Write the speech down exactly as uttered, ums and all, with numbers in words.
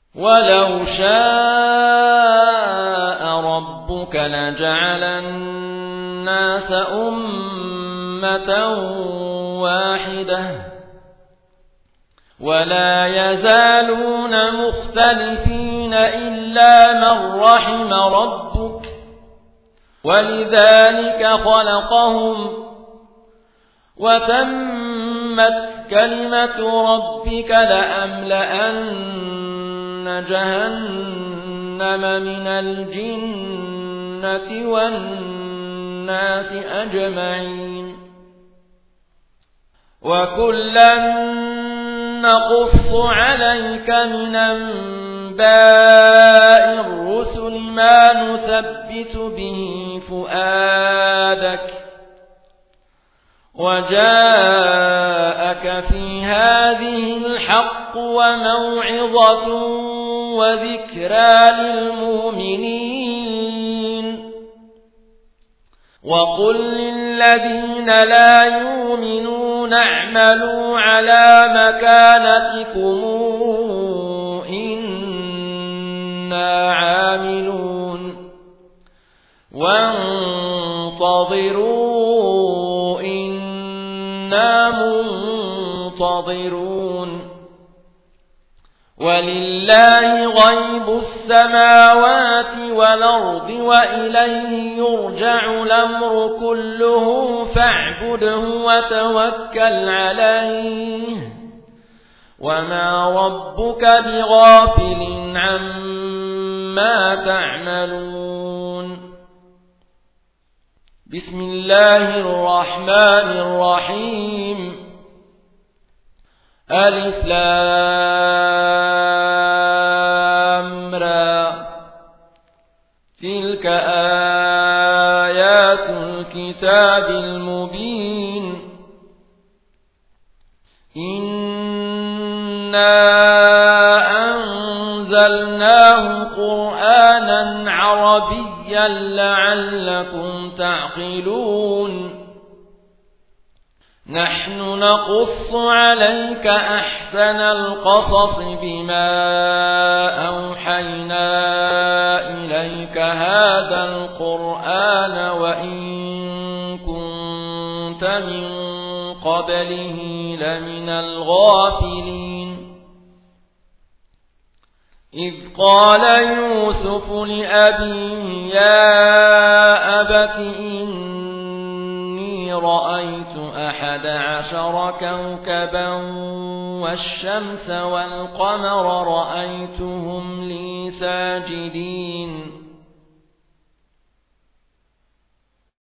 ولو شاء ربك لجعل الناس أمة واحدة ولا يزالون مختلفين إلا من رحم ربك ولذلك خلقهم وتمت كلمة ربك لأملأن جهنم من الجنة والناس أجمعين وكلا نقص عليك من أنباء الرسل ما نثبت به فؤادك وجاءك في هذه الحق وموعظة وذكرى للمؤمنين وقل للذين لا يؤمنون اعملوا على مكانتكم إنا عاملون وانتظروا إنا منتظرون ولله غيب السماوات والأرض وإليه يرجع الأمر كله فاعبده وتوكل عليه وما ربك بغافل عما تعملون بسم الله الرحمن الرحيم ألف لام را تلك آيات الكتاب المبين إنا أنزلناه قرآنا عربيا لعلكم تعقلون نحن نقص عليك أحسن القصص بما أوحينا إليك هذا القرآن وإن كنت من قبله لمن الغافلين إذ قال يوسف لأبيه يا أبت إني رأيت أحد عشر كوكبا والشمس والقمر رأيتهم لي ساجدين